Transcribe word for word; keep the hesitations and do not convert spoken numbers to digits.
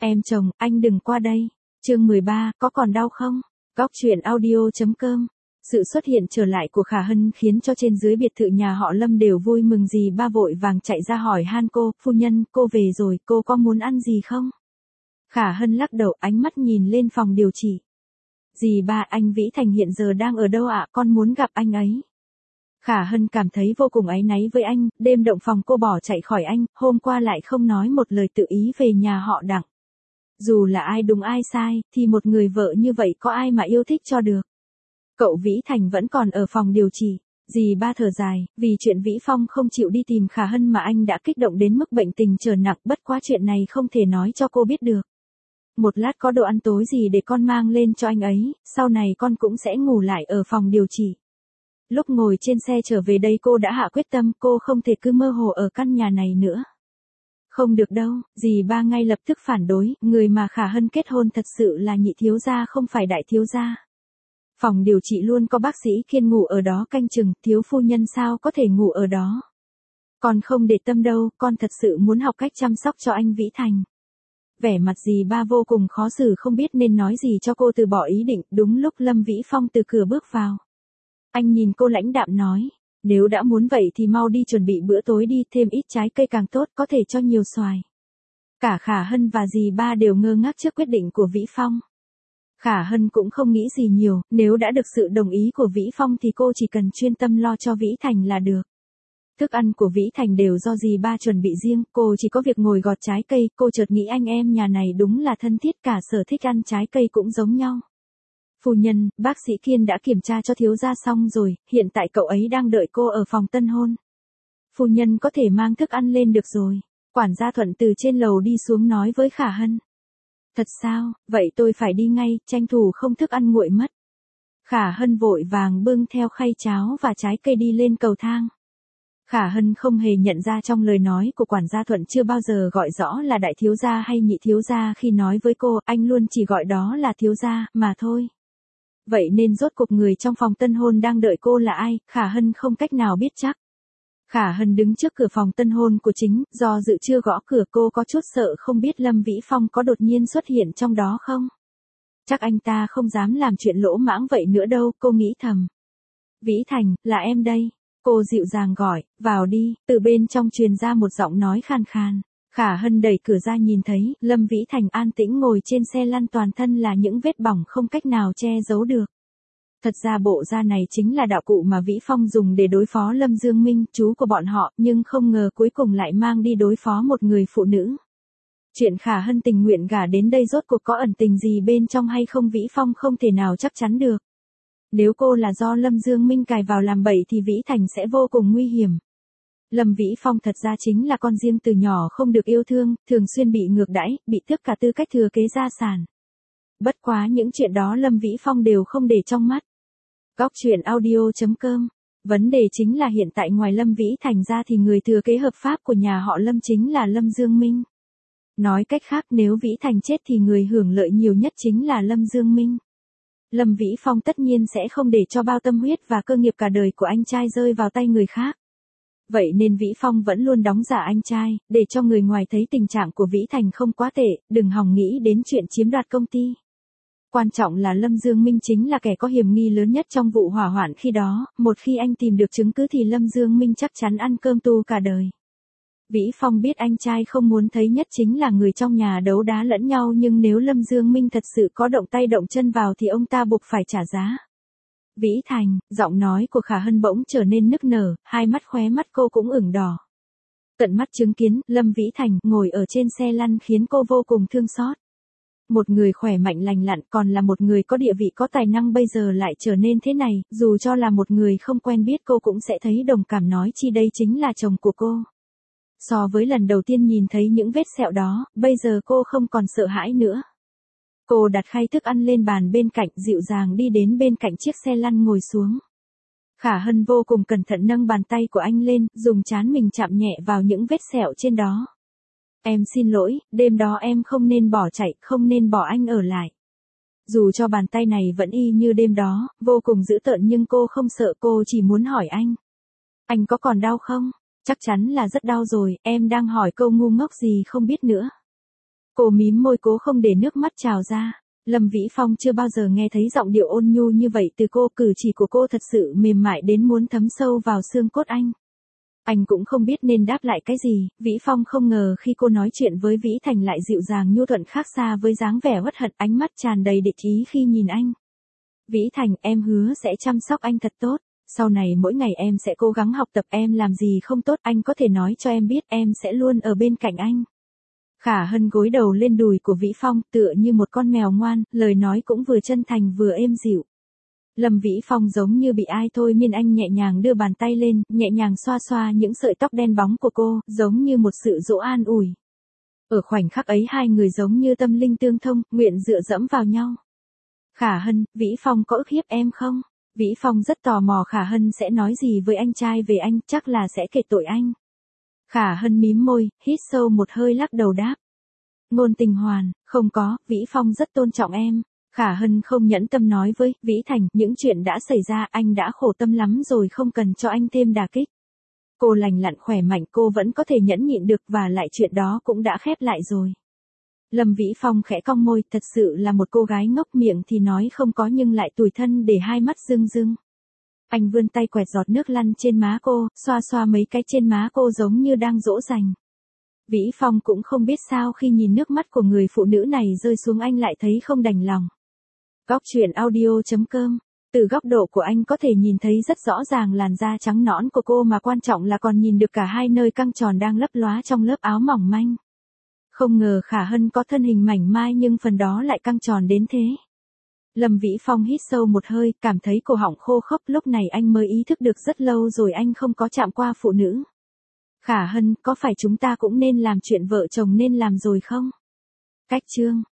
Em chồng, anh đừng qua đây. Chương mười ba, có còn đau không? Góc truyện audio chấm com. Sự xuất hiện trở lại của Khả Hân khiến cho trên dưới biệt thự nhà họ Lâm đều vui mừng. Dì ba vội vàng chạy ra hỏi han cô, phu nhân, cô về rồi, cô có muốn ăn gì không? Khả Hân lắc đầu, ánh mắt nhìn lên phòng điều trị. Dì ba, anh Vĩ Thành hiện giờ đang ở đâu ạ? Con muốn gặp anh ấy. Khả Hân cảm thấy vô cùng áy náy với anh, đêm động phòng cô bỏ chạy khỏi anh, hôm qua lại không nói một lời tự ý về nhà họ Đặng. Dù là ai đúng ai sai, thì một người vợ như vậy có ai mà yêu thích cho được. Cậu Vĩ Thành vẫn còn ở phòng điều trị. Dì ba thở dài, vì chuyện Vĩ Phong không chịu đi tìm Khả Hân mà anh đã kích động đến mức bệnh tình trở nặng, bất quá chuyện này không thể nói cho cô biết được. Một lát có đồ ăn tối gì để con mang lên cho anh ấy, sau này con cũng sẽ ngủ lại ở phòng điều trị. Lúc ngồi trên xe trở về đây cô đã hạ quyết tâm, cô không thể cứ mơ hồ ở căn nhà này nữa. Không được đâu, dì ba ngay lập tức phản đối, người mà Khả Hân kết hôn thật sự là nhị thiếu gia không phải đại thiếu gia. Phòng điều trị luôn có bác sĩ kiên ngủ ở đó canh chừng, thiếu phu nhân sao có thể ngủ ở đó. Con không để tâm đâu, con thật sự muốn học cách chăm sóc cho anh Vĩ Thành. Vẻ mặt dì ba vô cùng khó xử không biết nên nói gì cho cô từ bỏ ý định, đúng lúc Lâm Vĩ Phong từ cửa bước vào. Anh nhìn cô lãnh đạm nói, nếu đã muốn vậy thì mau đi chuẩn bị bữa tối đi, thêm ít trái cây càng tốt, có thể cho nhiều xoài. Cả Khả Hân và dì ba đều ngơ ngác trước quyết định của Vĩ Phong. Khả Hân cũng không nghĩ gì nhiều, nếu đã được sự đồng ý của Vĩ Phong thì cô chỉ cần chuyên tâm lo cho Vĩ Thành là được. Thức ăn của Vĩ Thành đều do dì ba chuẩn bị riêng, cô chỉ có việc ngồi gọt trái cây, cô chợt nghĩ anh em nhà này đúng là thân thiết, cả sở thích ăn trái cây cũng giống nhau. Phu nhân, bác sĩ Kiên đã kiểm tra cho thiếu gia xong rồi, hiện tại cậu ấy đang đợi cô ở phòng tân hôn. Phu nhân có thể mang thức ăn lên được rồi. Quản gia Thuận từ trên lầu đi xuống nói với Khả Hân. Thật sao, vậy tôi phải đi ngay, tranh thủ không thức ăn nguội mất. Khả Hân vội vàng bưng theo khay cháo và trái cây đi lên cầu thang. Khả Hân không hề nhận ra trong lời nói của quản gia Thuận chưa bao giờ gọi rõ là đại thiếu gia hay nhị thiếu gia khi nói với cô, anh luôn chỉ gọi đó là thiếu gia, mà thôi. Vậy nên rốt cuộc người trong phòng tân hôn đang đợi cô là ai, Khả Hân không cách nào biết chắc. Khả Hân đứng trước cửa phòng tân hôn của chính, do dự chưa gõ cửa, cô có chút sợ không biết Lâm Vĩ Phong có đột nhiên xuất hiện trong đó không. Chắc anh ta không dám làm chuyện lỗ mãng vậy nữa đâu, cô nghĩ thầm. Vĩ Thành, là em đây. Cô dịu dàng gọi, vào đi, từ bên trong truyền ra một giọng nói khàn khàn. Khả Hân đẩy cửa ra nhìn thấy, Lâm Vĩ Thành an tĩnh ngồi trên xe lăn, toàn thân là những vết bỏng không cách nào che giấu được. Thật ra bộ da này chính là đạo cụ mà Vĩ Phong dùng để đối phó Lâm Dương Minh, chú của bọn họ, nhưng không ngờ cuối cùng lại mang đi đối phó một người phụ nữ. Chuyện Khả Hân tình nguyện gả đến đây rốt cuộc có ẩn tình gì bên trong hay không, Vĩ Phong không thể nào chắc chắn được. Nếu cô là do Lâm Dương Minh cài vào làm bậy thì Vĩ Thành sẽ vô cùng nguy hiểm. Lâm Vĩ Phong thật ra chính là con riêng từ nhỏ không được yêu thương, thường xuyên bị ngược đãi, bị tước cả tư cách thừa kế gia sản. Bất quá những chuyện đó Lâm Vĩ Phong đều không để trong mắt. Góc truyện audio chấm com. Vấn đề chính là hiện tại ngoài Lâm Vĩ Thành ra thì người thừa kế hợp pháp của nhà họ Lâm chính là Lâm Dương Minh. Nói cách khác, nếu Vĩ Thành chết thì người hưởng lợi nhiều nhất chính là Lâm Dương Minh. Lâm Vĩ Phong tất nhiên sẽ không để cho bao tâm huyết và cơ nghiệp cả đời của anh trai rơi vào tay người khác. Vậy nên Vĩ Phong vẫn luôn đóng giả anh trai, để cho người ngoài thấy tình trạng của Vĩ Thành không quá tệ, đừng hòng nghĩ đến chuyện chiếm đoạt công ty. Quan trọng là Lâm Dương Minh chính là kẻ có hiểm nghi lớn nhất trong vụ hỏa hoạn khi đó, một khi anh tìm được chứng cứ thì Lâm Dương Minh chắc chắn ăn cơm tu cả đời. Vĩ Phong biết anh trai không muốn thấy nhất chính là người trong nhà đấu đá lẫn nhau, nhưng nếu Lâm Dương Minh thật sự có động tay động chân vào thì ông ta buộc phải trả giá. Vĩ Thành, giọng nói của Khả Hân bỗng trở nên nức nở, hai mắt khóe mắt cô cũng ửng đỏ. Tận mắt chứng kiến, Lâm Vĩ Thành ngồi ở trên xe lăn khiến cô vô cùng thương xót. Một người khỏe mạnh lành lặn, còn là một người có địa vị có tài năng, bây giờ lại trở nên thế này, dù cho là một người không quen biết cô cũng sẽ thấy đồng cảm, nói chi đây chính là chồng của cô. So với lần đầu tiên nhìn thấy những vết sẹo đó, bây giờ cô không còn sợ hãi nữa. Cô đặt khay thức ăn lên bàn bên cạnh, dịu dàng đi đến bên cạnh chiếc xe lăn ngồi xuống. Khả Hân vô cùng cẩn thận nâng bàn tay của anh lên, dùng trán mình chạm nhẹ vào những vết sẹo trên đó. Em xin lỗi, đêm đó em không nên bỏ chạy, không nên bỏ anh ở lại. Dù cho bàn tay này vẫn y như đêm đó, vô cùng dữ tợn, nhưng cô không sợ, cô chỉ muốn hỏi anh. Anh có còn đau không? Chắc chắn là rất đau rồi, em đang hỏi câu ngu ngốc gì không biết nữa. Cô mím môi cố không để nước mắt trào ra. Lâm Vĩ Phong chưa bao giờ nghe thấy giọng điệu ôn nhu như vậy từ cô, cử chỉ của cô thật sự mềm mại đến muốn thấm sâu vào xương cốt anh. Anh cũng không biết nên đáp lại cái gì, Vĩ Phong không ngờ khi cô nói chuyện với Vĩ Thành lại dịu dàng nhu thuận khác xa với dáng vẻ uất hận, ánh mắt tràn đầy địch ý khi nhìn anh. Vĩ Thành, em hứa sẽ chăm sóc anh thật tốt, sau này mỗi ngày em sẽ cố gắng học tập, em làm gì không tốt anh có thể nói cho em biết, em sẽ luôn ở bên cạnh anh. Khả Hân gối đầu lên đùi của Vĩ Phong tựa như một con mèo ngoan, lời nói cũng vừa chân thành vừa êm dịu. Lâm Vĩ Phong giống như bị ai thôi miên, anh nhẹ nhàng đưa bàn tay lên, nhẹ nhàng xoa xoa những sợi tóc đen bóng của cô, giống như một sự dỗ an ủi. Ở khoảnh khắc ấy hai người giống như tâm linh tương thông, nguyện dựa dẫm vào nhau. Khả Hân, Vĩ Phong có ức hiếp em không? Vĩ Phong rất tò mò Khả Hân sẽ nói gì với anh trai về anh, chắc là sẽ kể tội anh. Khả Hân mím môi, hít sâu một hơi lắc đầu đáp. Ngôn Tình Hoàn, không có, Vĩ Phong rất tôn trọng em. Khả Hân không nhẫn tâm nói với Vĩ Thành, những chuyện đã xảy ra anh đã khổ tâm lắm rồi, không cần cho anh thêm đả kích. Cô lành lặn khỏe mạnh, cô vẫn có thể nhẫn nhịn được, và lại chuyện đó cũng đã khép lại rồi. Lâm Vĩ Phong khẽ cong môi, thật sự là một cô gái ngốc, miệng thì nói không có nhưng lại tủi thân để hai mắt rưng rưng. Anh vươn tay quẹt giọt nước lăn trên má cô, xoa xoa mấy cái trên má cô giống như đang dỗ dành. Vĩ Phong cũng không biết sao khi nhìn nước mắt của người phụ nữ này rơi xuống anh lại thấy không đành lòng. Góc truyện audio chấm com. Từ góc độ của anh có thể nhìn thấy rất rõ ràng làn da trắng nõn của cô, mà quan trọng là còn nhìn được cả hai nơi căng tròn đang lấp lóa trong lớp áo mỏng manh. Không ngờ Khả Hân có thân hình mảnh mai nhưng phần đó lại căng tròn đến thế. Lâm Vĩ Phong hít sâu một hơi, cảm thấy cổ họng khô khốc, lúc này anh mới ý thức được rất lâu rồi anh không có chạm qua phụ nữ. Khả Hân, có phải chúng ta cũng nên làm chuyện vợ chồng nên làm rồi không? Cách chương